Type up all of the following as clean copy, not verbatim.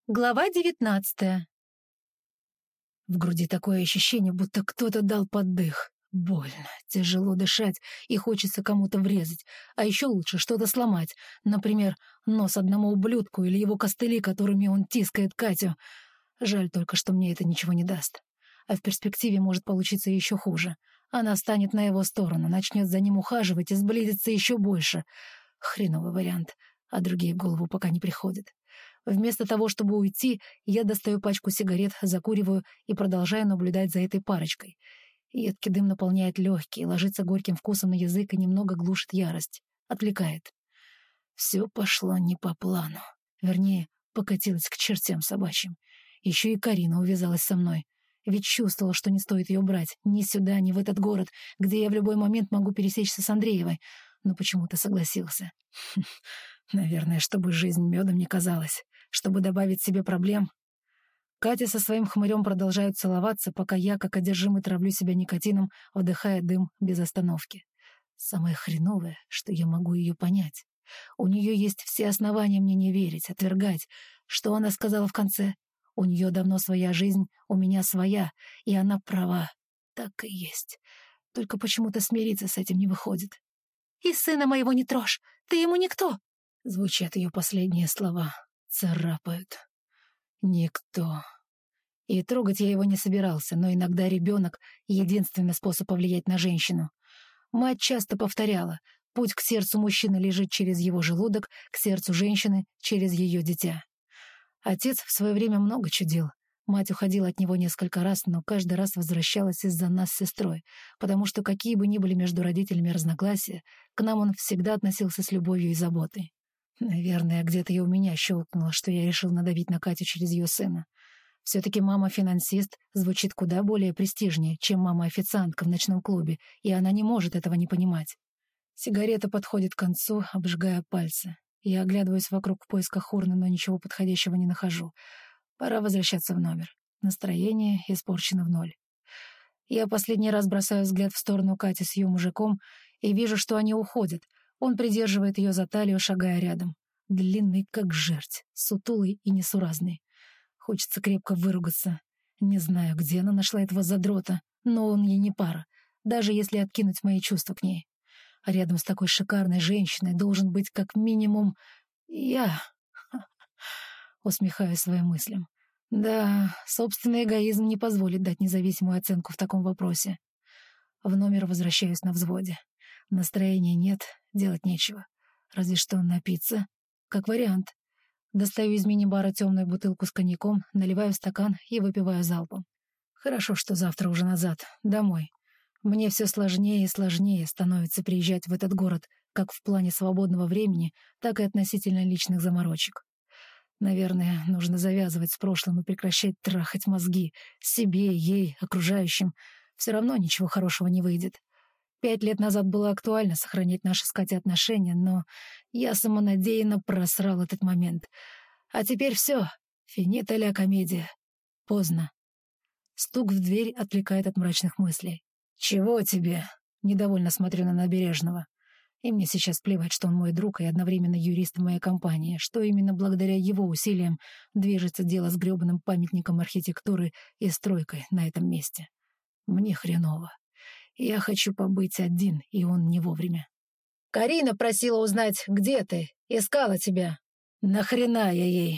Глава 19. В груди такое ощущение, будто кто-то дал поддых. Больно, тяжело дышать, и хочется кому-то врезать. А еще лучше что-то сломать. Например, нос одному ублюдку или его костыли, которыми он тискает Катю. Жаль только, что мне это ничего не даст. А в перспективе может получиться еще хуже. Она встанет на его сторону, начнет за ним ухаживать и сблизится еще больше. Хреновый вариант, а другие в голову пока не приходят. Вместо того, чтобы уйти, я достаю пачку сигарет, закуриваю и продолжаю наблюдать за этой парочкой. Едкий дым наполняет легкие, ложится горьким вкусом на язык и немного глушит ярость. Отвлекает. Все пошло не по плану. Вернее, покатилось к чертям собачьим. Еще и Карина увязалась со мной. Ведь чувствовала, что не стоит ее брать. Ни сюда, ни в этот город, где я в любой момент могу пересечься с Андреевой. Но почему-то согласился. Наверное, чтобы жизнь медом не казалась. Чтобы добавить себе проблем. Катя со своим хмырем продолжают целоваться, пока я, как одержимый, травлю себя никотином, вдыхая дым без остановки. Самое хреновое, что я могу ее понять. У нее есть все основания мне не верить, отвергать. Что она сказала в конце? У нее давно своя жизнь, у меня своя, и она права. Так и есть. Только почему-то смириться с этим не выходит. «И сына моего не трожь! Ты ему никто!» Звучат ее последние слова. Царапают. Никто. И трогать я его не собирался, но иногда ребенок — единственный способ повлиять на женщину. Мать часто повторяла, путь к сердцу мужчины лежит через его желудок, к сердцу женщины — через ее дитя. Отец в свое время много чудил. Мать уходила от него несколько раз, но каждый раз возвращалась из-за нас с сестрой, потому что какие бы ни были между родителями разногласия, к нам он всегда относился с любовью и заботой. Наверное, где-то и у меня щелкнуло, что я решил надавить на Катю через ее сына. Все-таки мама-финансист звучит куда более престижнее, чем мама-официантка в ночном клубе, и она не может этого не понимать. Сигарета подходит к концу, обжигая пальцы. Я оглядываюсь вокруг в поисках урны, но ничего подходящего не нахожу. Пора возвращаться в номер. Настроение испорчено в ноль. Я последний раз бросаю взгляд в сторону Кати с ее мужиком и вижу, что они уходят. Он придерживает ее за талию, шагая рядом. Длинный, как жерть, сутулый и несуразный. Хочется крепко выругаться. Не знаю, где она нашла этого задрота, но он ей не пара, даже если откинуть мои чувства к ней. А рядом с такой шикарной женщиной должен быть как минимум я. Усмехаюсь своим мыслям. Да, собственный эгоизм не позволит дать независимую оценку в таком вопросе. В номер возвращаюсь на взводе. Настроения нет, делать нечего. Разве что напиться. Как вариант. Достаю из мини-бара темную бутылку с коньяком, наливаю в стакан и выпиваю залпом. Хорошо, что завтра уже назад, домой. Мне все сложнее и сложнее становится приезжать в этот город, как в плане свободного времени, так и относительно личных заморочек. Наверное, нужно завязывать с прошлым и прекращать трахать мозги себе, ей, окружающим. Все равно ничего хорошего не выйдет. 5 лет назад было актуально сохранять наши с Катей отношения, но я самонадеянно просрал этот момент. А теперь все, финита ля комедия. Поздно. Стук в дверь отвлекает от мрачных мыслей. «Чего тебе?» — недовольно смотрю на Набережного. И мне сейчас плевать, что он мой друг и одновременно юрист в моей компании, что именно благодаря его усилиям движется дело с грёбаным памятником архитектуры и стройкой на этом месте. Мне хреново. Я хочу побыть один, и он не вовремя. «Карина просила узнать, где ты. Искала тебя». «Нахрена я ей?»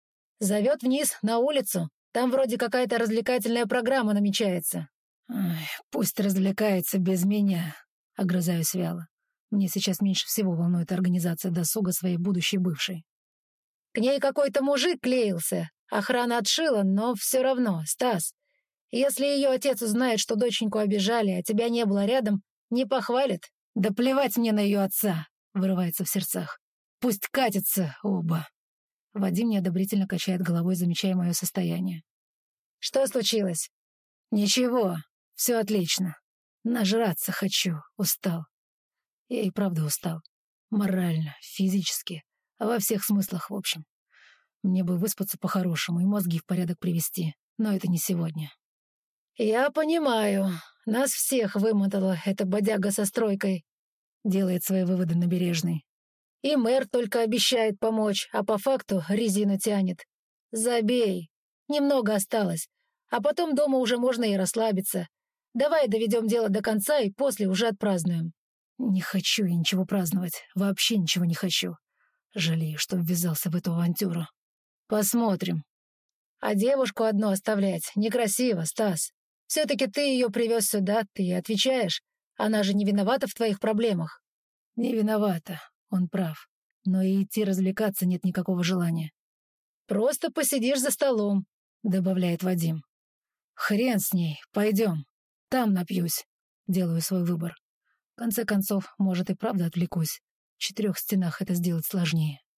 «Зовет вниз, на улицу. Там вроде какая-то развлекательная программа намечается». «Ай, пусть развлекается без меня», — огрызаюсь вяло. Мне сейчас меньше всего волнует организация досуга своей будущей бывшей. «К ней какой-то мужик клеился. Охрана отшила, но все равно, Стас. Если ее отец узнает, что доченьку обижали, а тебя не было рядом, не похвалит». «Да плевать мне на ее отца», — вырывается в сердцах. «Пусть катятся оба». Вадим неодобрительно качает головой, замечая мое состояние. «Что случилось?» «Ничего, все отлично. Нажраться хочу, устал». Я и правда устал. Морально, физически, во всех смыслах в общем. Мне бы выспаться по-хорошему и мозги в порядок привести, но это не сегодня. «Я понимаю. Нас всех вымотала эта бодяга со стройкой», — делает свои выводы Набережный. «И мэр только обещает помочь, а по факту резину тянет. Забей. Немного осталось. А потом дома уже можно и расслабиться. Давай доведем дело до конца и после уже отпразднуем. Не хочу я ничего праздновать. Вообще ничего не хочу. Жалею, что ввязался в эту авантюру. Посмотрим. А девушку одну оставлять некрасиво, Стас. Все-таки ты ее привез сюда, ты и отвечаешь. Она же не виновата в твоих проблемах. Не виновата, он прав. Но и идти развлекаться нет никакого желания. Просто посидишь за столом, добавляет Вадим. Хрен с ней, пойдем. Там напьюсь. Делаю свой выбор. В конце концов, может и правда отвлекусь. В 4 стенах это сделать сложнее.